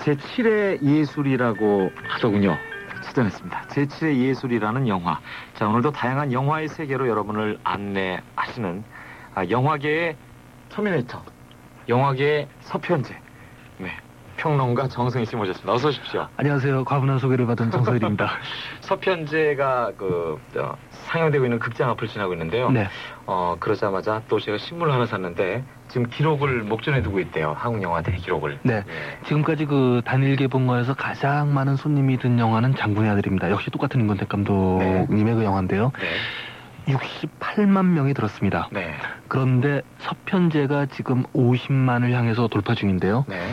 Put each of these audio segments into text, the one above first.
제7의 예술이라고 하더군요. 찾아냈습니다. 제7의 예술이라는 영화. 자, 오늘도 다양한 영화의 세계로 여러분을 안내하시는 영화계의 터미네이터, 영화계의 서편제. 네, 평론가 정성희 씨 모셨습니다. 어서 오십시오. 안녕하세요. 과분한 소개를 받은 정성일입니다. 서편제가 상영되고 있는 극장 앞을 지나고 있는데요. 네. 그러자마자 또 제가 신문을 하나 샀는데 지금 기록을 목전에 두고 있대요. 한국 영화 대기록을. 네. 지금까지 그 단일 개봉화에서 가장 많은 손님이 든 영화는 장군의 아들입니다. 역시 똑같은 임권택 감독님의 그 영화인데요. 네. 68만 명이 들었습니다. 네. 그런데 서편제가 지금 50만을 향해서 돌파 중인데요. 네.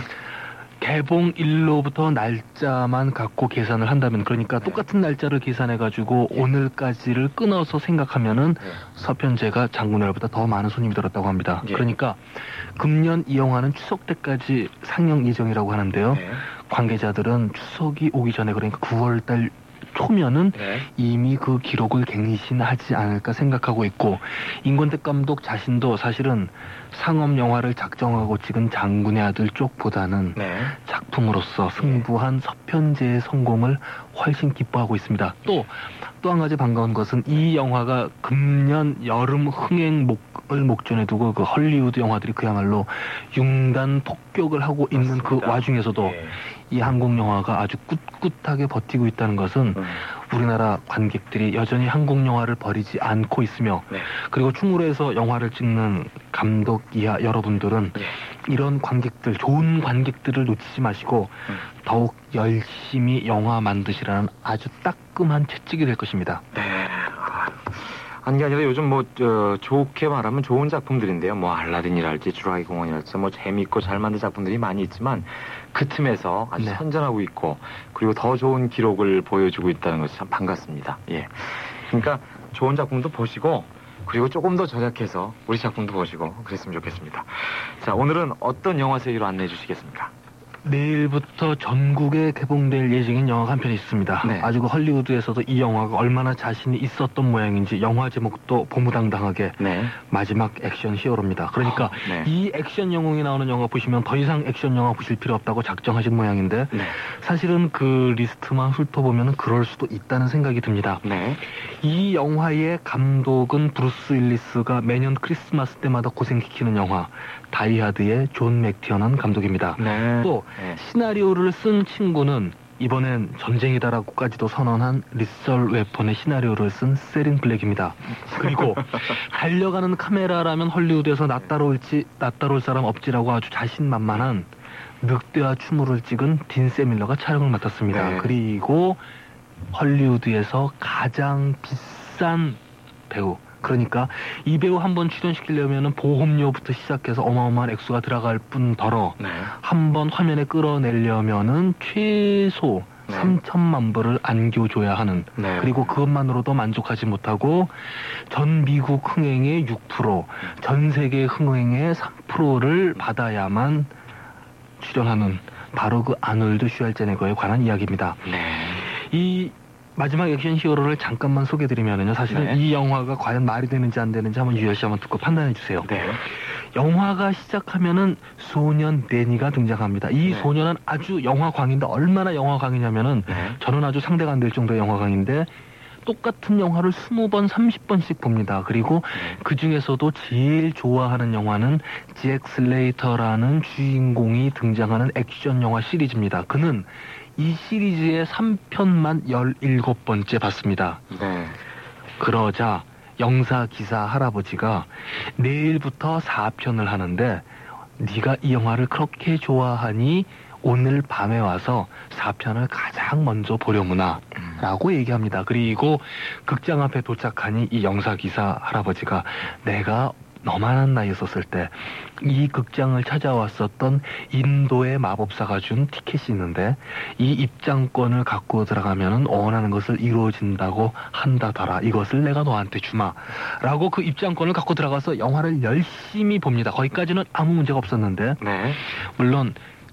개봉일로부터 날짜만 갖고 계산을 한다면, 그러니까 똑같은 날짜를 계산해가지고 오늘까지를 끊어서 생각하면은 서편제가 장군의 아들보다 더 많은 손님이 들었다고 합니다. 그러니까 금년 이 영화는 추석 때까지 상영 예정이라고 하는데요. 관계자들은 추석이 오기 전에, 그러니까 9월달 초면은 이미 그 기록을 갱신하지 않을까 생각하고 있고, 임권택 감독 자신도 사실은 상업 영화를 작정하고 찍은 장군의 아들 쪽보다는 작품으로서 승부한 서편제의 성공을 훨씬 기뻐하고 있습니다. 또 한 가지 반가운 것은 이 영화가 금년 여름 흥행을 목전에 두고 그 헐리우드 영화들이 그야말로 융단 폭격을 하고 있는 그 와중에서도 이 한국 영화가 아주 꿋꿋하게 버티고 있다는 것은 우리나라 관객들이 여전히 한국 영화를 버리지 않고 있으며, 그리고 충무로에서 영화를 찍는 감독 이하 여러분들은 이런 관객들, 좋은 관객들을 놓치지 마시고 더욱 열심히 영화 만드시라는 아주 따끔한 채찍이 될 것입니다. 네. 아니, 아니라 요즘 좋게 말하면 좋은 작품들인데요. 알라딘이랄지 주라기 공원이랄지 재밌고 잘 만든 작품들이 많이 있지만 그 틈에서 아주 선전하고 있고, 그리고 더 좋은 기록을 보여주고 있다는 것이 참 반갑습니다. 예. 그러니까 좋은 작품도 보시고, 그리고 조금 더 절약해서 우리 작품도 보시고 그랬으면 좋겠습니다. 자, 오늘은 어떤 영화 세계로 안내해 주시겠습니까? 내일부터 전국에 개봉될 예정인 영화가 한 편 있습니다. 아주 그 헐리우드에서도 이 영화가 얼마나 자신이 있었던 모양인지 영화 제목도 보무당당하게 마지막 액션 히어로입니다. 그러니까 이 액션 영웅이 나오는 영화 보시면 더 이상 액션 영화 보실 필요 없다고 작정하신 모양인데 사실은 그 리스트만 훑어보면 그럴 수도 있다는 생각이 듭니다. 이 영화의 감독은 브루스 윌리스가 매년 크리스마스 때마다 고생시키는 영화 다이하드의 존 맥티어넌 감독입니다. 또 시나리오를 쓴 친구는 이번엔 전쟁이다라고까지도 선언한 리썰 웨폰의 시나리오를 쓴 세린 블랙입니다. 그리고 달려가는 카메라라면 헐리우드에서 낯따라올 사람 없지라고 아주 자신만만한 늑대와 추모를 찍은 딘 세밀러가 촬영을 맡았습니다. 그리고 헐리우드에서 가장 비싼 배우, 그러니까 이 배우 한번 출연시키려면 보험료부터 시작해서 어마어마한 액수가 들어갈 뿐더러 한번 화면에 끌어내려면은 최소 3천만 불을 안겨줘야 하는, 그리고 그것만으로도 만족하지 못하고 전 미국 흥행의 6%, 전 세계 흥행의 3%를 받아야만 출연하는 바로 그 아놀드 슈왈제네거에 관한 이야기입니다. 이 마지막 액션 히어로를 잠깐만 소개드리면은요, 사실은 이 영화가 과연 말이 되는지 안 되는지 한번 유열씨 한번 듣고 판단해 주세요. 영화가 시작하면은 소년 데니가 등장합니다. 이 소년은 아주 영화광인데, 얼마나 영화광이냐면은 저는 아주 상대가 안 될 정도의 영화광인데 똑같은 영화를 20번, 30번씩 봅니다. 그리고 그 중에서도 제일 좋아하는 영화는 잭 슬레이터라는 주인공이 등장하는 액션 영화 시리즈입니다. 그는 이 시리즈의 3편만 17번째 봤습니다. 그러자 영사기사 할아버지가 내일부터 4편을 하는데 네가 이 영화를 그렇게 좋아하니 오늘 밤에 와서 4편을 가장 먼저 보려무나 라고 얘기합니다. 그리고 극장 앞에 도착하니 이 영사기사 할아버지가 내가 너만한 나이에 있었을 때 이 극장을 찾아왔었던 인도의 마법사가 준 티켓이 있는데 이 입장권을 갖고 들어가면 원하는 것을 이루어진다고 한다더라. 이것을 내가 너한테 주마 라고 그 입장권을 갖고 들어가서 영화를 열심히 봅니다. 거기까지는 아무 문제가 없었는데 물론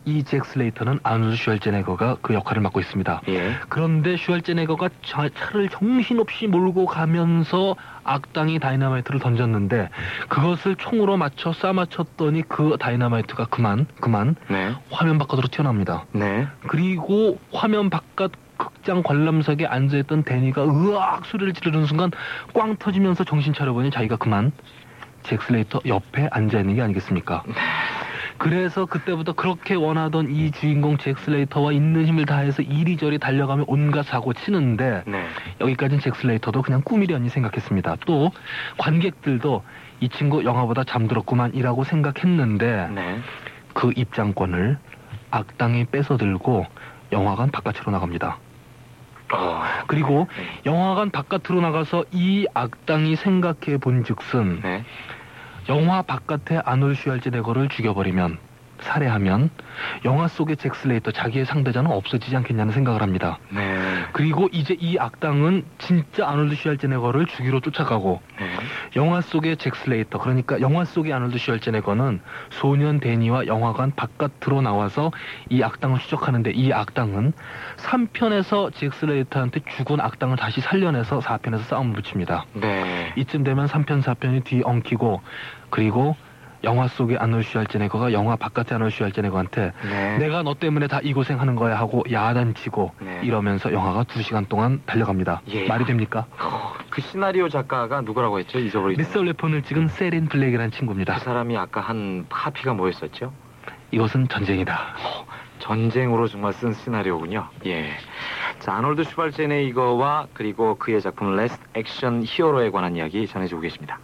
이 잭 슬레이터는 아놀드 슈왈제네거가 그 역할을 맡고 있습니다. 예. 그런데 슈왈제네거가 차를 정신없이 몰고 가면서 악당이 다이너마이트를 던졌는데 그것을 총으로 맞춰 쏴맞췄더니 그 다이너마이트가 그만 네. 화면 바깥으로 튀어나옵니다. 네. 그리고 화면 바깥 극장 관람석에 앉아있던 데니가 으악 소리를 지르는 순간 꽝 터지면서 정신 차려보니 자기가 그만 잭 슬레이터 옆에 앉아있는 게 아니겠습니까? 그래서 그때부터 그렇게 원하던 이 주인공 잭 슬레이터와 있는 힘을 다해서 이리저리 달려가며 온갖 사고 치는데 네. 여기까지는 잭 슬레이터도 그냥 꿈이려니 생각했습니다. 또 관객들도 이 친구 영화보다 잠들었구만이라고 생각했는데 네. 그 입장권을 악당이 뺏어들고 영화관 바깥으로 나갑니다. 그리고 영화관 바깥으로 나가서 이 악당이 생각해 본즉슨 네. 영화 바깥에 아놀드 슈왈제네거를 죽여버리면 살해하면 영화 속의 잭 슬레이터 자기의 상대자는 없어지지 않겠냐는 생각을 합니다. 네. 그리고 이제 이 악당은 진짜 아놀드 슈왈제네거를 죽이러 쫓아가고 네. 영화 속의 잭 슬레이터 그러니까 영화 속의 아놀드 슈왈제네거는 소년 데니와 영화관 바깥으로 나와서 이 악당을 추적하는데 이 악당은 3편에서 잭 슬레이터한테 죽은 악당을 다시 살려내서 4편에서 싸움을 붙입니다. 네. 이쯤 되면 3편, 4편이 뒤엉키고 그리고 영화 속의 아놀드 슈왈제네거가 영화 바깥의 아놀드 슈왈제네거한테 네. 내가 너 때문에 다 이 고생하는 거야 하고 야단치고 네. 이러면서 영화가 2시간 동안 달려갑니다. 예. 말이 됩니까? 그 시나리오 작가가 누구라고 했죠? 잊어버리죠. 미스터 레폰을 찍은 세린 블랙이라는 친구입니다. 그 사람이 아까 한 카피가 뭐였었죠? 이것은 전쟁이다. 전쟁으로 정말 쓴 시나리오군요. 예. 자, 아놀드 슈왈제네거와 그리고 그의 작품 레스트 액션 히어로에 관한 이야기 전해주고 계십니다.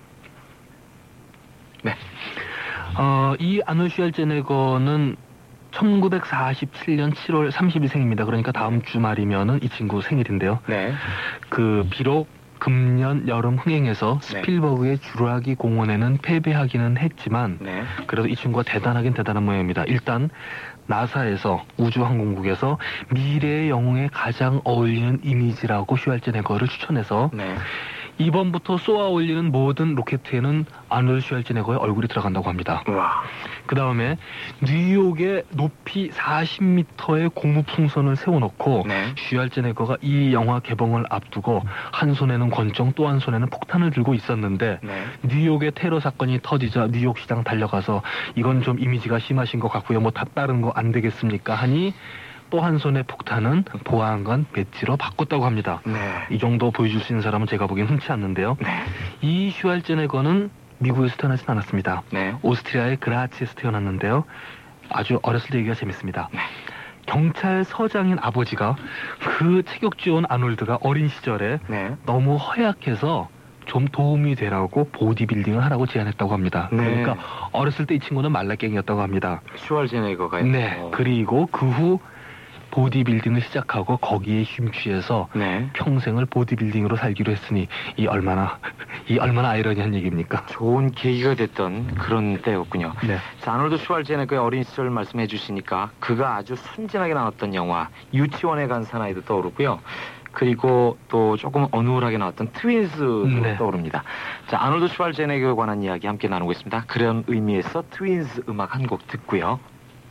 네. 이 아놀드 슈왈제네거는 1947년 7월 30일생입니다. 그러니까 다음 주말이면은 이 친구 생일인데요. 네. 비록 금년 여름 흥행에서 스필버그의 주라기 공원에는 패배하기는 했지만 네. 그래도 이 친구가 대단하긴 대단한 모양입니다. 일단 나사에서 우주항공국에서 미래의 영웅에 가장 어울리는 이미지라고 슈왈제네거를 추천해서 네. 이번부터 쏘아 올리는 모든 로켓에는 아놀드 슈왈제네거의 얼굴이 들어간다고 합니다. 우와. 그 다음에 뉴욕에 높이 40m의 고무풍선을 세워놓고 네. 슈왈제네거가 이 영화 개봉을 앞두고 한 손에는 권총 또 한 손에는 폭탄을 들고 있었는데 네. 뉴욕의 테러 사건이 터지자 뉴욕 시장 달려가서 이건 좀 이미지가 심하신 것 같고요. 뭐 다른 거 안 되겠습니까? 하니 또 한 손의 폭탄은 보안관 배지로 바꿨다고 합니다. 네. 이 정도 보여줄 수 있는 사람은 제가 보기엔 흔치 않는데요. 네. 이 슈왈제네거는 미국에서 태어나진 않았습니다. 네. 오스트리아의 그라츠에서 태어났는데요. 아주 어렸을 때 얘기가 재밌습니다. 네. 경찰서장인 아버지가 그 체격지온 아놀드가 어린 시절에 네. 너무 허약해서 좀 도움이 되라고 보디빌딩을 하라고 제안했다고 합니다. 네. 그러니까 어렸을 때 이 친구는 말라깽이였다고 합니다. 슈왈제네거가요? 네. 그리고 그 후 보디빌딩을 시작하고 거기에 힘취해서 네. 평생을 보디빌딩으로 살기로 했으니 이 얼마나 아이러니한 얘기입니까? 좋은 계기가 됐던 그런 때였군요. 네. 자, 아놀드 슈왈제네거의 어린 시절 말씀해 주시니까 그가 아주 순진하게 나왔던 영화 유치원에 간 사나이도 떠오르고요. 그리고 또 조금 어눌하게 나왔던 트윈스도 네. 떠오릅니다. 자, 아놀드 슈왈제네거에 관한 이야기 함께 나누고 있습니다. 그런 의미에서 트윈스 음악 한 곡 듣고요.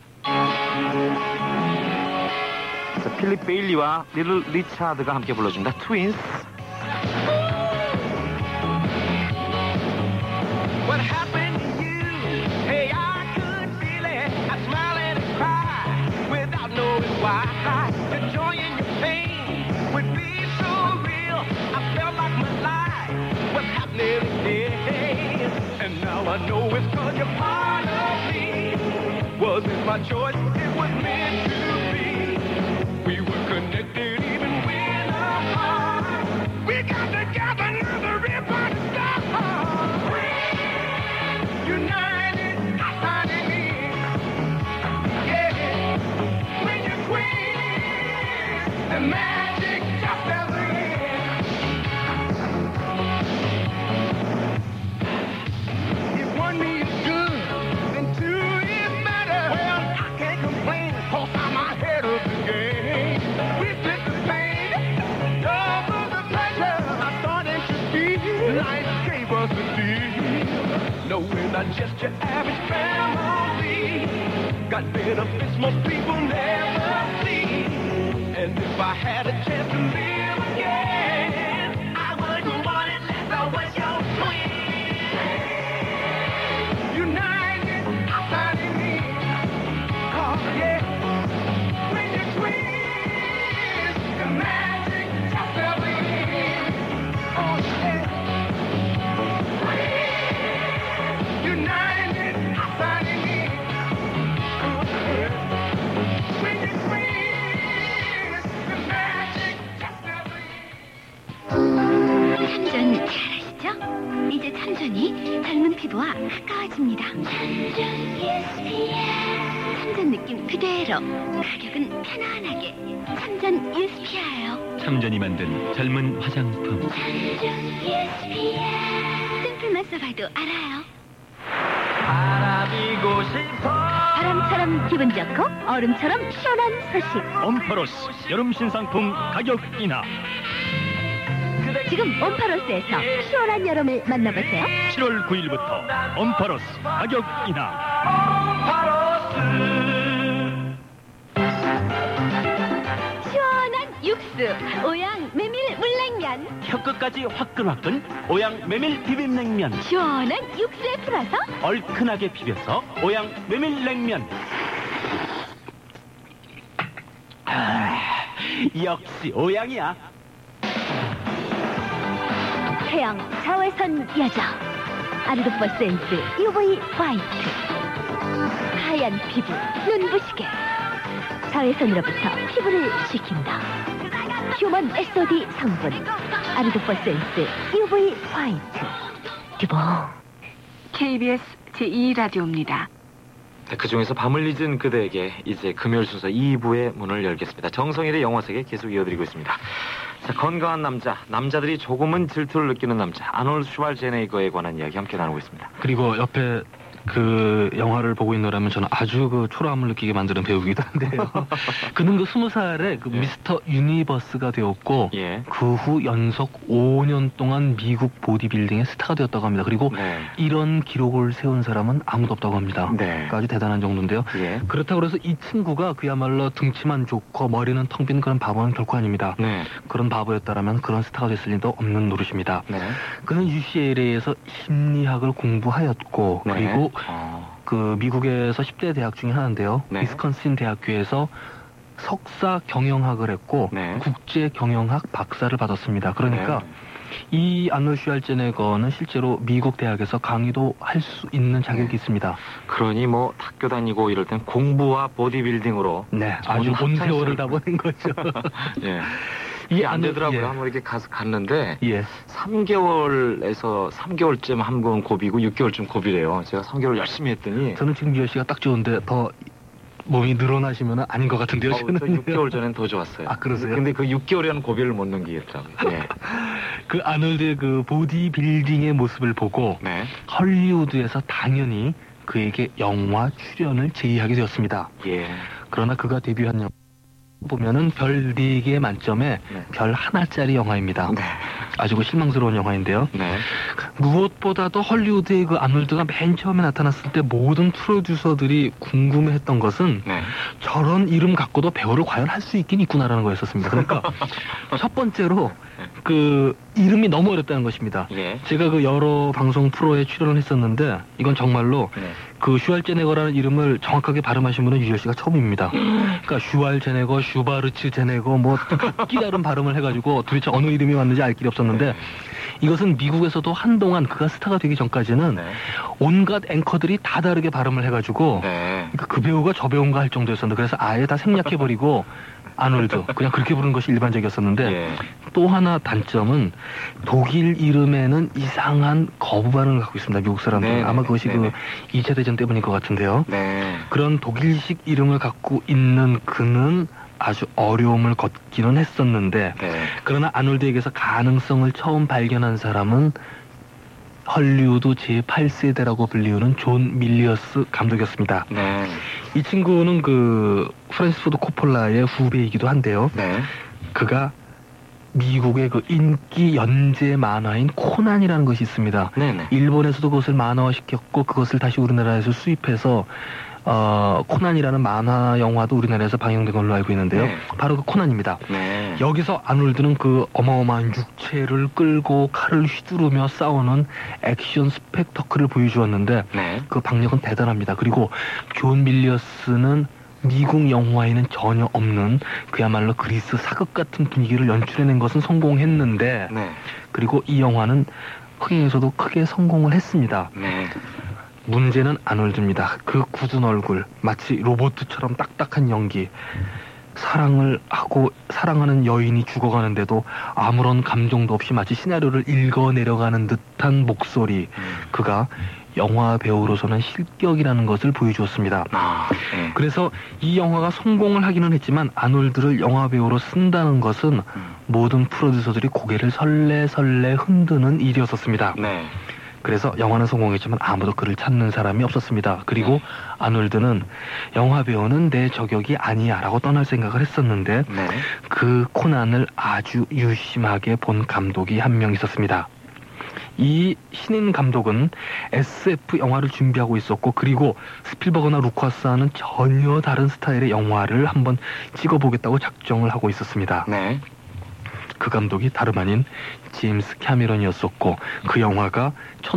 자, 필립 베일리와 리틀 리차드가 함께 불러줍니다. 트윈스. What happened to you? Hey, I could feel it. I smile and cry without knowing why. The joy in your pain would be so real. I felt like my life was happening again. And now I know it's 'cause you're part of me. Wasn't my choice, it was meant to be. We were connected even when apart. We got together, now the ribbon stopped. United, shining in. Yeah, when you're queen, the magic just doesn't end. If one is good, then two is better. Well, I can't complain, 'cause I'm ahead of the game. We split the pain, double the pleasure. I started to see life gave us a deal. No, we're not just your average family. Got got benefits most people never see. And if I had a chance to live again, I wouldn't want it less I was your twin. United, outside in me. Oh yeah, when you're twins, the magic just fell in. Oh yeah, united, outside in me. Oh yeah, when you're twins, the magic just fell in. 참전 잘하시죠? 이제 참전이 젊은 피부와 가까워집니다. 참전 느낌 그대로, 가격은 편안하게. 참전 USP예요. 참전이 만든 젊은 화장품. 샘플만 써봐도 알아요. 바람이고 싶어. 바람처럼 기분 좋고 얼음처럼 시원한 소식. 엄파로스 여름 신상품 가격 인하. 지금 옴파로스에서 시원한 여름을 만나보세요. 7월 9일부터 엄파로스 가격 인하. 시원한 육수 오양 메밀 물냉면. 혀끝까지 화끈화끈 오양 메밀 비빔냉면. 시원한 육수에 풀어서 얼큰하게 비벼서 오양 메밀냉면. 역시 오양이야. 태양 자외선 여자 아르도퍼 센스 UV 화이트. 하얀 피부 눈부시게 자외선으로부터 피부를 지킨다. 휴먼 SOD 성분 아르도퍼 센스 UV 화이트. 듀보. KBS 제2라디오입니다. 그 중에서 밤을 잊은 그대에게 이제 금요일 순서 2부의 문을 열겠습니다. 정성일의 영화세계 계속 이어드리고 있습니다. 자, 건강한 남자, 남자들이 조금은 질투를 느끼는 남자, 아놀드 슈왈제네거에 관한 이야기 함께 나누고 있습니다. 그리고 옆에 그 영화를 보고 있노라면 저는 아주 그 초라함을 느끼게 만드는 배우이기도 한데요. 그는 그 20살에 그 미스터 유니버스가 되었고 그 후 연속 5년 동안 미국 보디빌딩의 스타가 되었다고 합니다. 그리고 이런 기록을 세운 사람은 아무도 없다고 합니다. 그러니까 아주 대단한 정도인데요. 그렇다고 해서 이 친구가 그야말로 등치만 좋고 머리는 텅 빈 그런 바보는 결코 아닙니다. 그런 바보였다라면 그런 스타가 됐을 리도 없는 노릇입니다. 그는 UCLA에서 심리학을 공부하였고 그리고 그 미국에서 10대 대학 중에 하나인데요. 위스콘신 대학교에서 석사 경영학을 했고 국제 경영학 박사를 받았습니다. 그러니까 이 아놀드 슈왈제네거는 실제로 미국 대학에서 강의도 할 수 있는 자격이 있습니다. 그러니 뭐 학교 다니고 이럴 땐 공부와 보디빌딩으로 아주 온 세월을 다 보낸 거죠. 이게 안 되더라고요. 한번 이렇게 갔는데 3개월쯤 한 번 고비고 6개월쯤 고비래요. 제가 3개월 열심히 했더니 저는 지금 미연 씨가 딱 좋은데 더 몸이 늘어나시면 아닌 것 같은데요. 저 6개월 전엔 더 좋았어요. 아, 그러세요? 근데 그 6개월이라는 고비를 못 넘기겠더라고요. 그 아놀드의 그 보디빌딩의 모습을 보고 헐리우드에서 당연히 그에게 영화 출연을 제의하게 되었습니다. 그러나 그가 데뷔한 영화 보면은 별 4개 만점에 별 1짜리 영화입니다. 아주 그 실망스러운 영화인데요. 무엇보다도 헐리우드의 그 아놀드가 맨 처음에 나타났을 때 모든 프로듀서들이 궁금해했던 것은 저런 이름 갖고도 배우를 과연 할 수 있긴 있구나라는 거였었습니다. 그러니까 첫 번째로 그 이름이 너무 어렵다는 것입니다. 제가 그 여러 방송 프로에 출연을 했었는데 이건 정말로 그 슈왈제네거라는 이름을 정확하게 발음하신 분은 유열 씨가 처음입니다. 그러니까 슈왈제네거, 슈바르츠제네거 뭐 끼다른 발음을 해가지고 도대체 어느 이름이 맞는지 알 길이 없었는데 이것은 미국에서도 한동안 그가 스타가 되기 전까지는 온갖 앵커들이 다 다르게 발음을 해가지고 그러니까 그 배우가 저 배우인가 할 정도였었는데 그래서 아예 다 생략해버리고 아놀드 그냥 그렇게 부르는 것이 일반적이었었는데 또 하나 단점은 독일 이름에는 이상한 거부 반응을 갖고 있습니다. 미국 사람들은 아마 그것이 그 2차 대전 때문인 것 같은데요. 그런 독일식 이름을 갖고 있는 그는 아주 어려움을 겪기는 했었는데 그러나 아놀드에게서 가능성을 처음 발견한 사람은 헐리우드 제8세대라고 불리우는 존 밀리어스 감독이었습니다. 이 친구는 그 프랜시스 포드 코폴라의 후배이기도 한데요. 그가 미국의 그 인기 연재 만화인 코난이라는 것이 있습니다. 일본에서도 그것을 만화화시켰고 그것을 다시 우리나라에서 수입해서 코난이라는 만화 영화도 우리나라에서 방영된 걸로 알고 있는데요. 네. 바로 그 코난입니다. 네. 여기서 아놀드는 그 어마어마한 육체를 끌고 칼을 휘두르며 싸우는 액션 스펙터클을 보여주었는데 네. 그 박력은 대단합니다. 그리고 존 밀리어스는 미국 영화에는 전혀 없는 그야말로 그리스 사극 같은 분위기를 연출해낸 것은 성공했는데 네. 그리고 이 영화는 흥행에서도 크게 성공을 했습니다. 네. 문제는 아놀드입니다. 그 굳은 얼굴, 마치 로봇처럼 딱딱한 연기, 사랑을 하고 사랑하는 여인이 죽어가는데도 아무런 감정도 없이 마치 시나리오를 읽어내려가는 듯한 목소리, 그가 영화 배우로서는 실격이라는 것을 보여주었습니다. 네. 그래서 이 영화가 성공을 하기는 했지만 아놀드를 영화 배우로 쓴다는 것은 모든 프로듀서들이 고개를 설레설레 흔드는 일이었었습니다. 네. 그래서 영화는 성공했지만 아무도 그를 찾는 사람이 없었습니다. 그리고 아놀드는 영화 배우는 내 저격이 아니야 라고 떠날 생각을 했었는데 네. 그 코난을 아주 유심하게 본 감독이 한 명 있었습니다. 이 신인 감독은 SF 영화를 준비하고 있었고 그리고 스필버그나 루카스와는 전혀 다른 스타일의 영화를 한번 찍어보겠다고 작정을 하고 있었습니다. 네. 그 감독이 다름 아닌 제임스 캐미런이었었고 그 영화가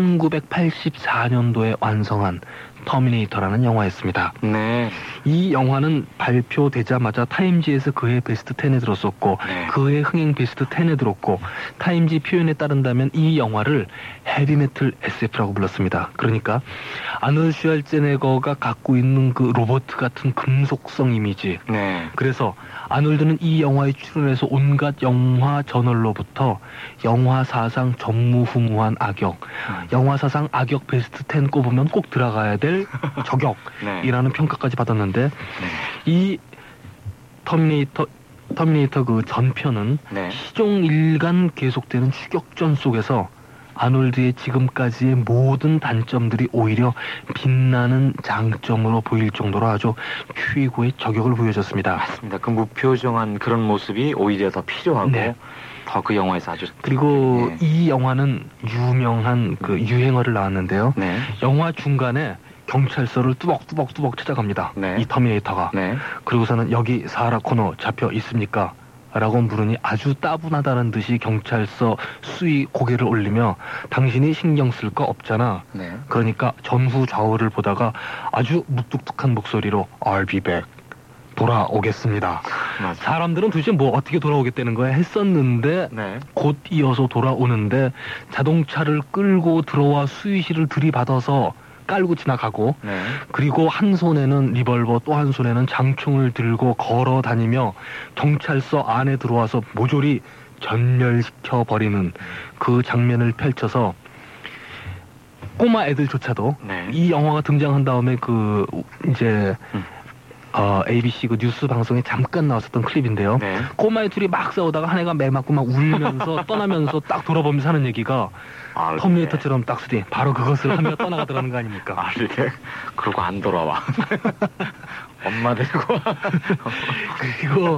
1984년도에 완성한 터미네이터라는 영화였습니다. 네. 이 영화는 발표되자마자 타임지에서 그해 베스트 10에 들었었고 네. 그해 흥행 베스트 10에 들었고 타임지 표현에 따른다면 이 영화를 헤비메탈 SF라고 불렀습니다. 그러니까 아놀드 슈왈제네거가 갖고 있는 그 로봇 같은 금속성 이미지. 네. 그래서 아놀드는 이 영화에 출연해서 온갖 영화 저널로부터 영화 사상 전무후무한 악역, 영화 사상 악역 베스트 10 꼽으면 꼭 들어가야 될 저격이라는 네. 평가까지 받았는데 네. 이 터미네이터 그 전편은 네. 시종일관 계속되는 추격전 속에서 아놀드의 지금까지의 모든 단점들이 오히려 빛나는 장점으로 보일 정도로 아주 최고의 저격을 보여줬습니다. 맞습니다. 그 무표정한 그런 모습이 오히려 더 필요하고 네. 더 그 영화에서 아주 그리고 네. 이 영화는 유명한 그 유행어를 나왔는데요. 네. 영화 중간에 경찰서를 뚜벅뚜벅 찾아갑니다. 네. 이 터미네이터가. 네. 그리고서는 여기 사하라 코너 잡혀 있습니까? 라고 물으니 아주 따분하다는 듯이 경찰서 수위 고개를 올리며 당신이 신경 쓸 거 없잖아. 네. 그러니까 전후 좌우를 보다가 아주 무뚝뚝한 목소리로 I'll be back. 돌아오겠습니다. 맞아. 사람들은 도대체 뭐 어떻게 돌아오겠다는 거야 했었는데 네. 곧 이어서 돌아오는데 자동차를 끌고 들어와 수위실을 들이받아서 깔고 지나가고 네. 그리고 한 손에는 리벌버 또 한 손에는 장총을 들고 걸어 다니며 경찰서 안에 들어와서 모조리 전멸시켜버리는 그 장면을 펼쳐서 꼬마 애들조차도 네. 이 영화가 등장한 다음에 그 이제 ABC 그 뉴스 방송에 잠깐 나왔었던 클립인데요. 네. 꼬마애 둘이 막 싸우다가 한 애가 매 맞고 막 울면서 떠나면서 딱 돌아보면서 하는 얘기가 터미네이터처럼 딱 쓰디 바로 그것을 하며 떠나가더라는 거 아닙니까? 네. 그러고 안 돌아와. 엄마 데리고 와. 그리고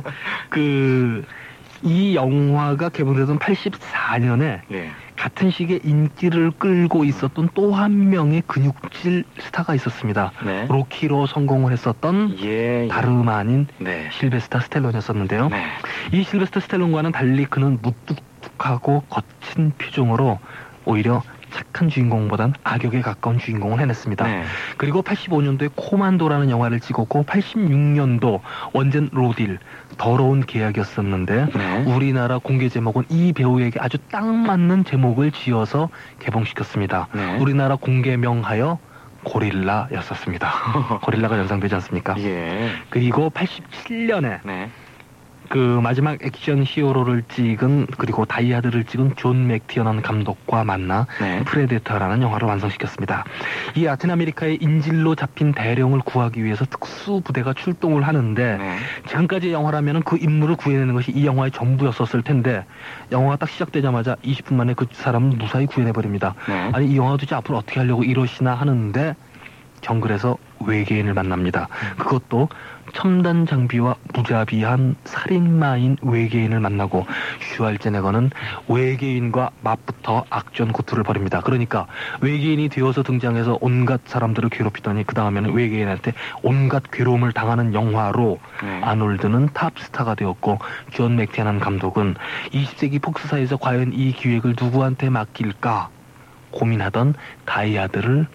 이 영화가 개봉되던 84년에 네. 같은 시기에 인기를 끌고 있었던 또 한 명의 근육질 스타가 있었습니다. 네. 로키로 성공을 했었던 다름 아닌 네. 실베스타 스텔론이었었는데요. 네. 이 실베스타 스텔론과는 달리 그는 무뚝뚝하고 거친 표정으로 오히려 착한 주인공보단 악역에 가까운 주인공을 해냈습니다. 네. 그리고 85년도에 코만도라는 영화를 찍었고 86년도 원젠 로딜 더러운 계약이었었는데 네. 우리나라 공개 제목은 이 배우에게 아주 딱 맞는 제목을 지어서 개봉시켰습니다. 네. 우리나라 공개명하여 고릴라였었습니다. 고릴라가 연상되지 않습니까? 예. 그리고 87년에 네. 그 마지막 액션 히어로를 찍은 그리고 다이하드를 찍은 존 맥티어라는 감독과 만나 네. 프레데터라는 영화를 완성시켰습니다. 이 라틴 아메리카의 인질로 잡힌 대령을 구하기 위해서 특수 부대가 출동을 하는데 네. 지금까지의 영화라면 그 인물을 구해내는 것이 이 영화의 전부였었을 텐데 영화가 딱 시작되자마자 20분 만에 그 사람은 무사히 구해내버립니다. 네. 아니 이 영화 도대체 앞으로 어떻게 하려고 이러시나 하는데 정글에서 외계인을 만납니다. 그것도 첨단 장비와 무자비한 살인마인 외계인을 만나고 슈왈제네거는 외계인과 맞붙어 악전 고투를 벌입니다. 그러니까 외계인이 되어서 등장해서 온갖 사람들을 괴롭히더니 그 다음에는 외계인한테 온갖 괴로움을 당하는 영화로 아놀드는 탑스타가 되었고 존 맥티아난 감독은 20세기 폭스사에서 과연 이 기획을 누구한테 맡길까 고민하던 다이아들을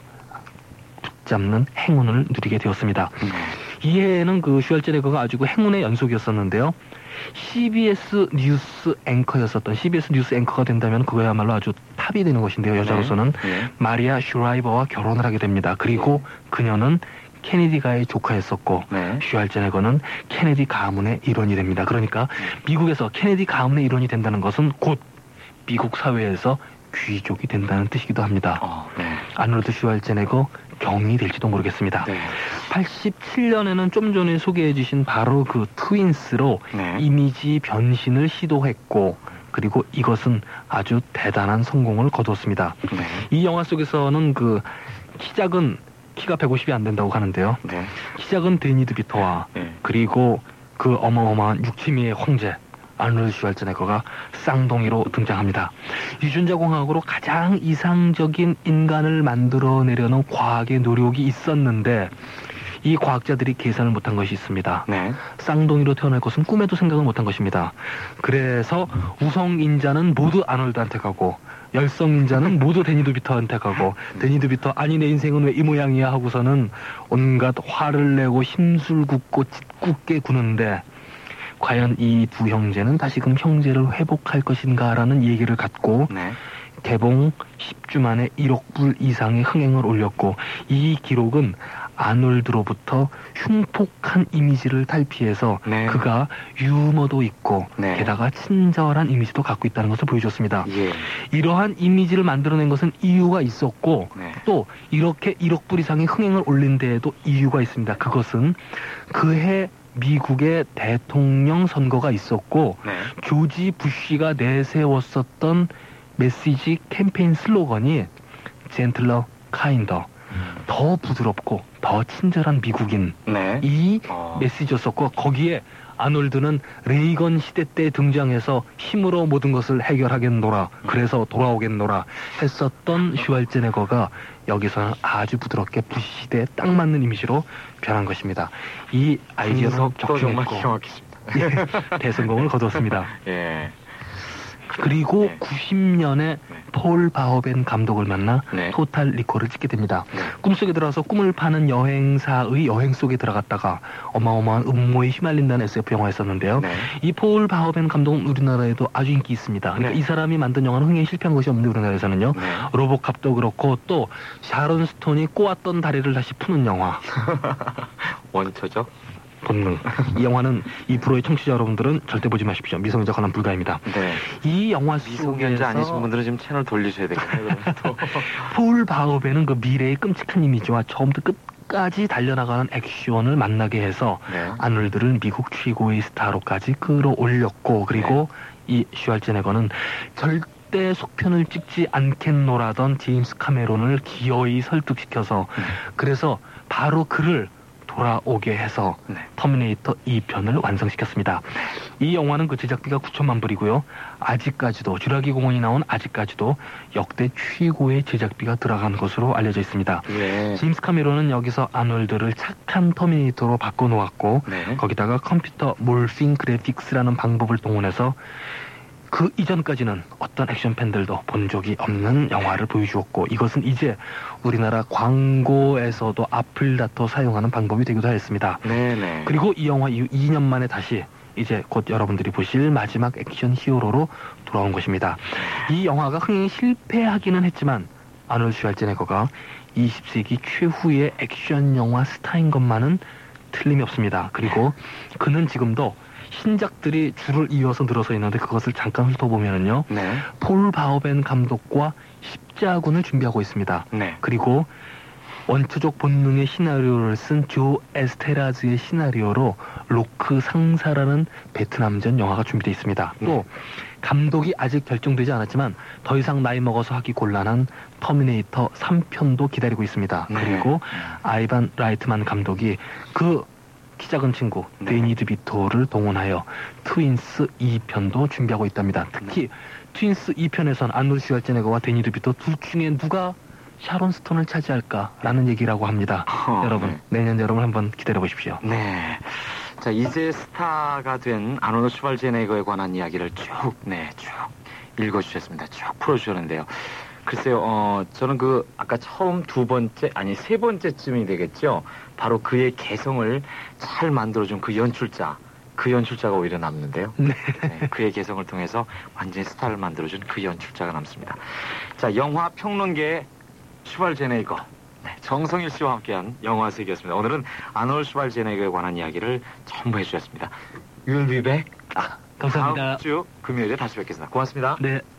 붙잡는 행운을 누리게 되었습니다. 이해에는 그 슈왈제네거가 아주 그 행운의 연속이었었는데요. CBS 뉴스 앵커였었던 CBS 뉴스 앵커가 된다면 그거야말로 아주 탑이 되는 것인데요. 여자로서는 마리아 슈라이버와 결혼을 하게 됩니다. 그리고 그녀는 케네디가의 조카였었고 슈왈제네거는 케네디 가문의 일원이 됩니다. 그러니까 미국에서 케네디 가문의 일원이 된다는 것은 곧 미국 사회에서 귀족이 된다는 뜻이기도 합니다. 아놀드 슈왈제네거 경이 될지도 모르겠습니다. 87년에는 좀 전에 소개해 주신 바로 그 트윈스로 이미지 변신을 시도했고 그리고 이것은 아주 대단한 성공을 거두었습니다. 이 영화 속에서는 그 키 작은 키가 150이 안 된다고 하는데요. 키 작은 데니 드비터와 그리고 그 어마어마한 육치미의 황제 아놀드 슈왈제네거가 쌍둥이로 등장합니다. 유전자공학으로 가장 이상적인 인간을 만들어내려는 과학의 노력이 있었는데 이 과학자들이 계산을 못한 것이 있습니다. 쌍둥이로 태어날 것은 꿈에도 생각을 못한 것입니다. 그래서 우성인자는 모두 아놀드한테 가고 열성인자는 모두 데니 드비터한테 가고 데니 드비터 아니 내 인생은 왜 이 모양이야 하고서는 온갖 화를 내고 심술궂고 짓궂게 구는데 과연 이 두 형제는 다시금 형제를 회복할 것인가라는 얘기를 갖고 개봉 10주 만에 1억 불 이상의 흥행을 올렸고 이 기록은 아놀드로부터 흉폭한 이미지를 탈피해서 그가 유머도 있고 게다가 친절한 이미지도 갖고 있다는 것을 보여줬습니다. 이러한 이미지를 만들어낸 것은 이유가 있었고 또 이렇게 1억 불 이상의 흥행을 올린 데에도 이유가 있습니다. 그것은 그해 미국의 대통령 선거가 있었고 조지 부시가 내세웠었던 메시지 캠페인 슬로건이 젠틀러 카인더 더 부드럽고 더 친절한 미국인 이 메시지였었고 거기에 아놀드는 레이건 시대 때 등장해서 힘으로 모든 것을 해결하겠노라 그래서 돌아오겠노라 했었던 슈왈제네거가 여기서는 아주 부드럽게 부시 시대에 딱 맞는 이미지로 변한 것입니다. 이 아이디어는 적중했고 대성공을 거두었습니다. 그리고 90년에 폴 바우벤 감독을 만나 토탈 리콜을 찍게 됩니다. 꿈속에 들어서 꿈을 파는 여행사의 여행 속에 들어갔다가 어마어마한 음모에 휘말린다는 SF 영화였었는데요. 이 폴 바우벤 감독은 우리나라에도 아주 인기 있습니다. 그러니까 이 사람이 만든 영화는 흥행에 실패한 것이 없는데 우리나라에서는요. 로보캅도 그렇고 또 샤론 스톤이 꼬았던 다리를 다시 푸는 영화. 원초죠? 본능. 이 영화는 이 프로의 청취자 여러분들은 절대 보지 마십시오. 미성년자 관람 불가입니다. 이 영화 속에서 미성년자 아니신 분들은 지금 채널 돌리셔야 되겠네요. 폴 바우벤은 그 미래의 끔찍한 이미지와 처음부터 끝까지 달려나가는 액션을 만나게 해서 아놀드를 미국 최고의 스타로까지 끌어올렸고 그리고 이 슈왈제네거는 절대 속편을 찍지 않겠노라던 제임스 카메론을 기어이 설득시켜서 그래서 바로 그를 돌아오게 해서 터미네이터 2편을 완성시켰습니다. 이 영화는 그 제작비가 9천만 불이고요. 아직까지도 쥬라기 공원이 나온 아직까지도 역대 최고의 제작비가 들어간 것으로 알려져 있습니다. 제임스 카메론은 여기서 아놀드를 착한 터미네이터로 바꿔놓았고 거기다가 컴퓨터 몰핑 그래픽스라는 방법을 동원해서 그 이전까지는 어떤 액션 팬들도 본 적이 없는 영화를 보여주었고 이것은 이제 우리나라 광고에서도 앞을 다퉈 사용하는 방법이 되기도 하였습니다. 그리고 이 영화 이후 2년 만에 다시 이제 곧 여러분들이 보실 마지막 액션 히어로로 돌아온 것입니다. 이 영화가 흥행에 실패하기는 했지만 아놀드 슈왈제네거가 20세기 최후의 액션 영화 스타인 것만은 틀림이 없습니다. 그리고 그는 지금도 신작들이 줄을 이어서 늘어서 있는데 그것을 잠깐 훑어보면은요. 폴 바우벤 감독과 십자군을 준비하고 있습니다. 그리고 원초적 본능의 시나리오를 쓴 조 에스테라즈의 시나리오로 로크 상사라는 베트남전 영화가 준비되어 있습니다. 또 감독이 아직 결정되지 않았지만 더 이상 나이 먹어서 하기 곤란한 터미네이터 3편도 기다리고 있습니다. 그리고 아이반 라이트만 감독이 그 키 작은 친구 데니 드비토를 동원하여 트윈스 2편도 준비하고 있답니다. 특히 트윈스 2편에선 아놀드 슈왈제네거와 데니 드비토 둘 중에 누가 샤론 스톤을 차지할까라는 얘기라고 합니다. 여러분 내년 여름을 한번 기다려 보십시오. 네. 자, 이제 스타가 된 아놀드 슈왈제네거에 관한 이야기를 쭉 읽어주셨습니다. 쭉 풀어주셨는데요. 글쎄요, 저는 아까 처음 세 번째쯤이 되겠죠. 바로 그의 개성을 잘 만들어준 그 연출자가 오히려 남는데요. 네, 그의 개성을 통해서 완전히 스타를 만들어준 그 연출자가 남습니다. 자, 영화 평론계 슈왈제네거. 정성일 씨와 함께한 영화 세계였습니다. 오늘은 아놀드 슈왈제네거에 관한 이야기를 전부 해주셨습니다. You'll be back. 감사합니다. 다음 주 금요일에 다시 뵙겠습니다. 고맙습니다. 네.